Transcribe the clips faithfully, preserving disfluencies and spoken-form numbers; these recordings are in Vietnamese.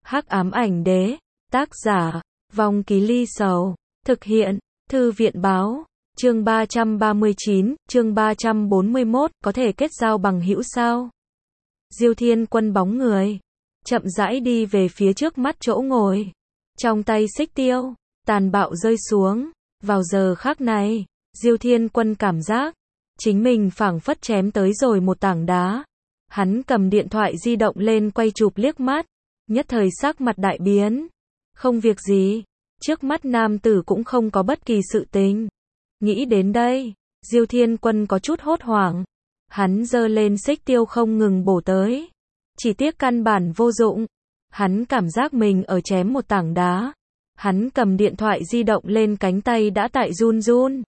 Hắc ám ảnh đế, tác giả, Vong Ký Ly Sầu, thực hiện, Thư viện báo, chương ba trăm ba mươi chín, chương ba trăm bốn mươi mốt, có thể kết giao bằng hữu sao? Diêu Thiên Quân bóng người, chậm rãi đi về phía trước mắt chỗ ngồi, trong tay xích tiêu, tàn bạo rơi xuống, vào giờ khắc này, Diêu Thiên Quân cảm giác, chính mình phảng phất chém tới rồi một tảng đá. Hắn cầm điện thoại di động lên quay chụp liếc mắt, nhất thời sắc mặt đại biến. Không việc gì, trước mắt nam tử cũng không có bất kỳ sự tình. Nghĩ đến đây, Diêu Thiên Quân có chút hốt hoảng. Hắn giơ lên xích tiêu không ngừng bổ tới. Chỉ tiếc căn bản vô dụng. Hắn cảm giác mình ở chém một tảng đá. Hắn cầm điện thoại di động lên cánh tay đã tại run run.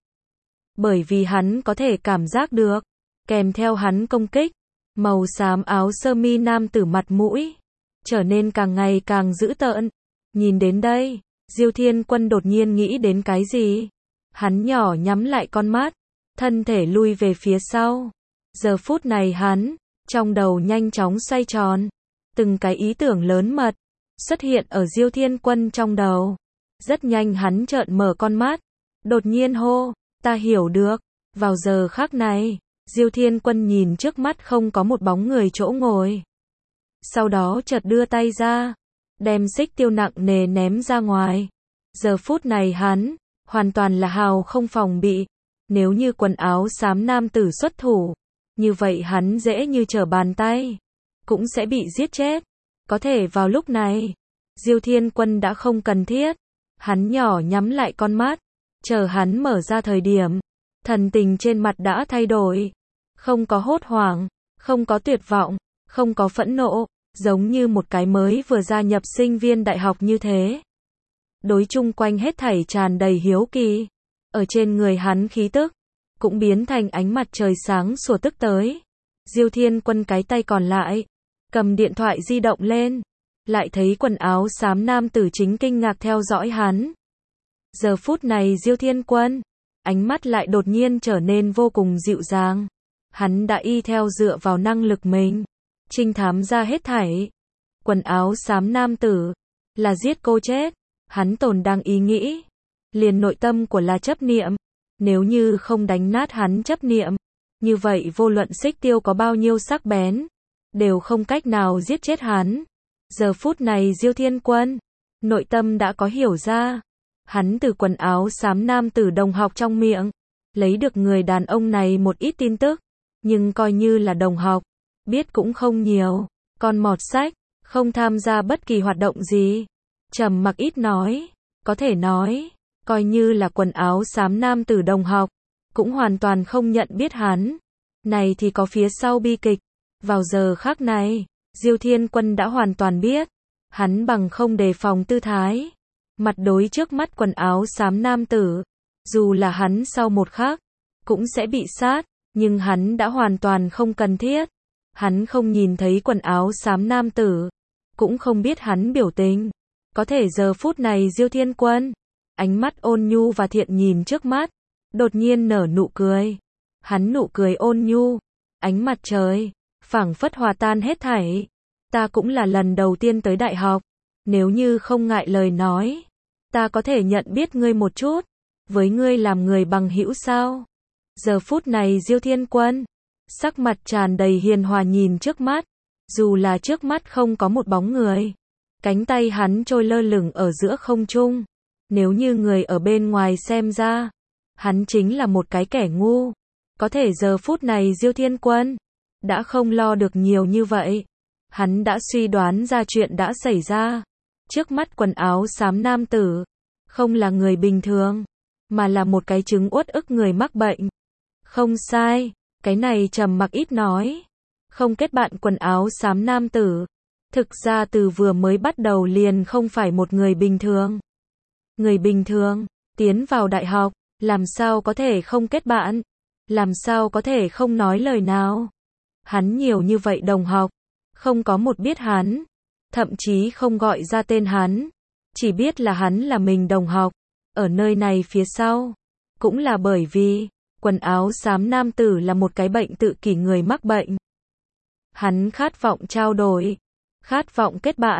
Bởi vì hắn có thể cảm giác được, kèm theo hắn công kích, màu xám áo sơ mi nam tử mặt mũi trở nên càng ngày càng dữ tợn. Nhìn đến đây, Diêu Thiên Quân đột nhiên nghĩ đến cái gì. Hắn nhỏ nhắm lại con mắt, thân thể lui về phía sau. Giờ phút này hắn, trong đầu nhanh chóng xoay tròn. Từng cái ý tưởng lớn mật xuất hiện ở Diêu Thiên Quân trong đầu. Rất nhanh hắn trợn mở con mắt, đột nhiên hô, ta hiểu được. Vào giờ khắc này, Diêu Thiên Quân nhìn trước mắt không có một bóng người chỗ ngồi. Sau đó chợt đưa tay ra, đem xích tiêu nặng nề ném ra ngoài. Giờ phút này hắn, hoàn toàn là hào không phòng bị. Nếu như quần áo xám nam tử xuất thủ, như vậy hắn dễ như trở bàn tay, cũng sẽ bị giết chết. Có thể vào lúc này, Diêu Thiên Quân đã không cần thiết. Hắn nhỏ nhắm lại con mắt, chờ hắn mở ra thời điểm, thần tình trên mặt đã thay đổi. Không có hốt hoảng, không có tuyệt vọng, không có phẫn nộ, giống như một cái mới vừa gia nhập sinh viên đại học như thế. Đối chung quanh hết thảy tràn đầy hiếu kỳ. Ở trên người hắn khí tức, cũng biến thành ánh mặt trời sáng sủa tức tới. Diêu Thiên Quân cái tay còn lại, cầm điện thoại di động lên, lại thấy quần áo xám nam tử chính kinh ngạc theo dõi hắn. Giờ phút này Diêu Thiên Quân, ánh mắt lại đột nhiên trở nên vô cùng dịu dàng. Hắn đã y theo dựa vào năng lực mình, trinh thám ra hết thảy. Quần áo xám nam tử, là giết cô chết. Hắn tồn đang ý nghĩ, liền nội tâm của là chấp niệm. Nếu như không đánh nát hắn chấp niệm, như vậy vô luận xích tiêu có bao nhiêu sắc bén, đều không cách nào giết chết hắn. Giờ phút này Diêu Thiên Quân, nội tâm đã có hiểu ra. Hắn từ quần áo xám nam tử đồng học trong miệng, lấy được người đàn ông này một ít tin tức. Nhưng coi như là đồng học, biết cũng không nhiều. Con mọt sách, không tham gia bất kỳ hoạt động gì. Trầm mặc ít nói, có thể nói, coi như là quần áo xám nam tử đồng học, cũng hoàn toàn không nhận biết hắn. Này thì có phía sau bi kịch. Vào giờ khắc này, Diêu Thiên Quân đã hoàn toàn biết. Hắn bằng không đề phòng tư thái, mặt đối trước mắt quần áo xám nam tử. Dù là hắn sau một khắc, cũng sẽ bị sát. Nhưng hắn đã hoàn toàn không cần thiết. Hắn không nhìn thấy quần áo xám nam tử, cũng không biết hắn biểu tình. Có thể giờ phút này Diêu Thiên Quân, ánh mắt ôn nhu và thiện nhìn trước mắt, đột nhiên nở nụ cười. Hắn nụ cười ôn nhu, ánh mặt trời, phảng phất hòa tan hết thảy. Ta cũng là lần đầu tiên tới đại học, nếu như không ngại lời nói, ta có thể nhận biết ngươi một chút, với ngươi làm người bằng hữu sao? Giờ phút này Diêu Thiên Quân, sắc mặt tràn đầy hiền hòa nhìn trước mắt, dù là trước mắt không có một bóng người. Cánh tay hắn trôi lơ lửng ở giữa không trung. Nếu như người ở bên ngoài xem ra, hắn chính là một cái kẻ ngu. Có thể giờ phút này Diêu Thiên Quân đã không lo được nhiều như vậy. Hắn đã suy đoán ra chuyện đã xảy ra. Trước mắt quần áo xám nam tử, không là người bình thường, mà là một cái chứng uất ức người mắc bệnh. Không sai, cái này trầm mặc ít nói. Không kết bạn quần áo xám nam tử, thực ra từ vừa mới bắt đầu liền không phải một người bình thường. Người bình thường, tiến vào đại học, làm sao có thể không kết bạn, làm sao có thể không nói lời nào. Hắn nhiều như vậy đồng học, không có một biết hắn, thậm chí không gọi ra tên hắn, chỉ biết là hắn là mình đồng học. Ở nơi này phía sau, cũng là bởi vì quần áo xám nam tử là một cái bệnh tự kỷ người mắc bệnh. Hắn khát vọng trao đổi, khát vọng kết bạn,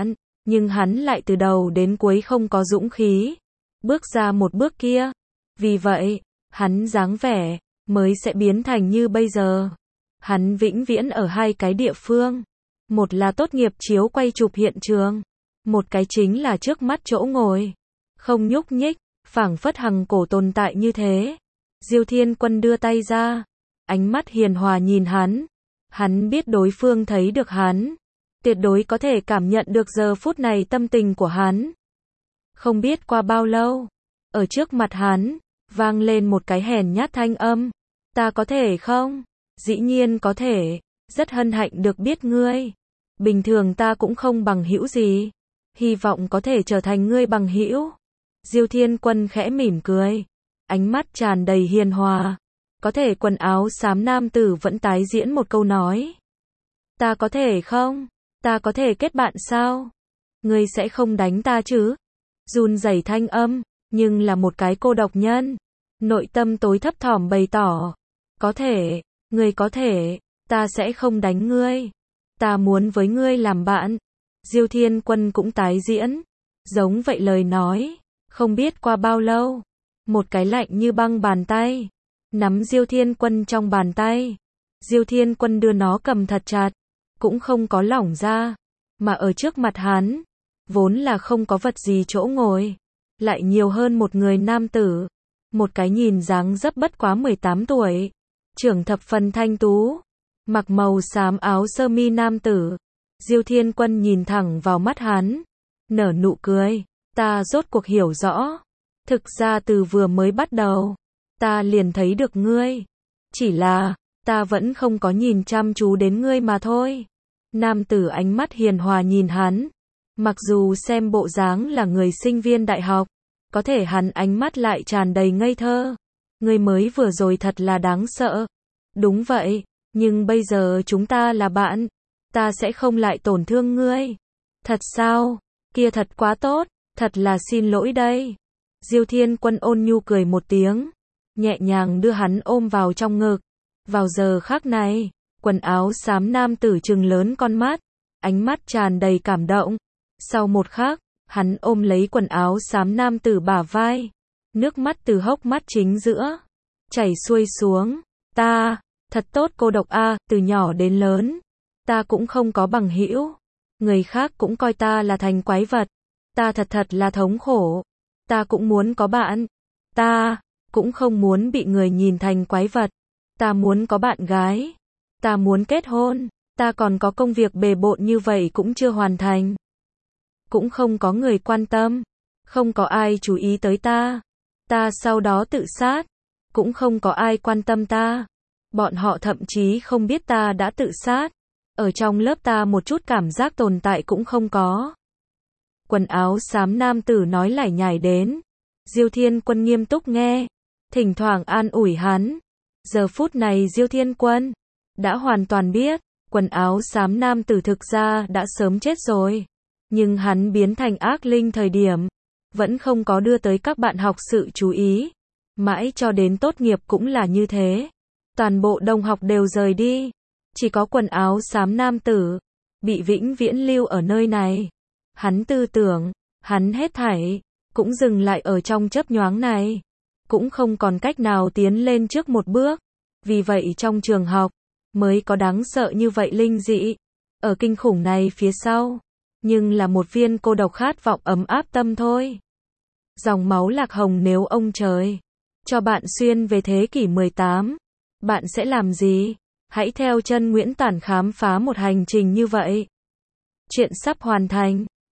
nhưng hắn lại từ đầu đến cuối không có dũng khí bước ra một bước kia. Vì vậy, hắn dáng vẻ mới sẽ biến thành như bây giờ. Hắn vĩnh viễn ở hai cái địa phương. Một là tốt nghiệp chiếu quay chụp hiện trường. Một cái chính là trước mắt chỗ ngồi. Không nhúc nhích, phảng phất hằng cổ tồn tại như thế. Diêu Thiên Quân đưa tay ra. Ánh mắt hiền hòa nhìn hắn. Hắn biết đối phương thấy được hắn. Tuyệt đối có thể cảm nhận được giờ phút này tâm tình của hắn. Không biết qua bao lâu. Ở trước mặt hắn, vang lên một cái hèn nhát thanh âm. Ta có thể không? Dĩ nhiên có thể. Rất hân hạnh được biết ngươi. Bình thường ta cũng không bằng hữu gì. Hy vọng có thể trở thành ngươi bằng hữu. Diêu Thiên Quân khẽ mỉm cười. Ánh mắt tràn đầy hiền hòa. Có thể quần áo xám nam tử vẫn tái diễn một câu nói. Ta có thể không? Ta có thể kết bạn sao? Ngươi sẽ không đánh ta chứ? Run rẩy thanh âm, nhưng là một cái cô độc nhân. Nội tâm tối thấp thỏm bày tỏ. Có thể, ngươi có thể, ta sẽ không đánh ngươi. Ta muốn với ngươi làm bạn. Diêu Thiên Quân cũng tái diễn. Giống vậy lời nói. Không biết qua bao lâu. Một cái lạnh như băng bàn tay. Nắm Diêu Thiên Quân trong bàn tay. Diêu Thiên Quân đưa nó cầm thật chặt. Cũng không có lỏng ra. Mà ở trước mặt hắn. Vốn là không có vật gì chỗ ngồi. Lại nhiều hơn một người nam tử. Một cái nhìn dáng dấp bất quá mười tám tuổi. Trưởng thập phần thanh tú. Mặc màu xám áo sơ mi nam tử. Diêu Thiên Quân nhìn thẳng vào mắt hắn. Nở nụ cười. Ta rốt cuộc hiểu rõ. Thực ra từ vừa mới bắt đầu. Ta liền thấy được ngươi. Chỉ là, ta vẫn không có nhìn chăm chú đến ngươi mà thôi. Nam tử ánh mắt hiền hòa nhìn hắn. Mặc dù xem bộ dáng là người sinh viên đại học. Có thể hắn ánh mắt lại tràn đầy ngây thơ. Ngươi mới vừa rồi thật là đáng sợ. Đúng vậy, nhưng bây giờ chúng ta là bạn. Ta sẽ không lại tổn thương ngươi. Thật sao? Kia thật quá tốt. Thật là xin lỗi đây. Diêu Thiên Quân ôn nhu cười một tiếng. Nhẹ nhàng đưa hắn ôm vào trong ngực. Vào giờ khắc này, quần áo xám nam tử trừng lớn con mắt. Ánh mắt tràn đầy cảm động. Sau một khắc, hắn ôm lấy quần áo xám nam tử bả vai. Nước mắt từ hốc mắt chính giữa. Chảy xuôi xuống. Ta, thật tốt cô độc a, từ nhỏ đến lớn. Ta cũng không có bằng hữu. Người khác cũng coi ta là thành quái vật. Ta thật thật là thống khổ. Ta cũng muốn có bạn. Ta cũng không muốn bị người nhìn thành quái vật. Ta muốn có bạn gái. Ta muốn kết hôn. Ta còn có công việc bề bộn như vậy cũng chưa hoàn thành. Cũng không có người quan tâm. Không có ai chú ý tới ta. Ta sau đó tự sát. Cũng không có ai quan tâm ta. Bọn họ thậm chí không biết ta đã tự sát. Ở trong lớp ta một chút cảm giác tồn tại cũng không có. Quần áo xám nam tử nói lải nhải đến. Diêu Thiên Quân nghiêm túc nghe. Thỉnh thoảng an ủi hắn. Giờ phút này Diêu Thiên Quân đã hoàn toàn biết. Quần áo xám nam tử thực ra đã sớm chết rồi. Nhưng hắn biến thành ác linh thời điểm. Vẫn không có đưa tới các bạn học sự chú ý. Mãi cho đến tốt nghiệp cũng là như thế. Toàn bộ đồng học đều rời đi. Chỉ có quần áo xám nam tử bị vĩnh viễn lưu ở nơi này. Hắn tư tưởng, hắn hết thảy cũng dừng lại ở trong chớp nhoáng này. Cũng không còn cách nào tiến lên trước một bước. Vì vậy trong trường học mới có đáng sợ như vậy linh dị. Ở kinh khủng này phía sau, nhưng là một viên cô độc khát vọng ấm áp tâm thôi. Dòng máu lạc hồng nếu ông trời cho bạn xuyên về thế kỷ mười tám, bạn sẽ làm gì? Hãy theo chân Nguyễn Tản khám phá một hành trình như vậy. Chuyện sắp hoàn thành.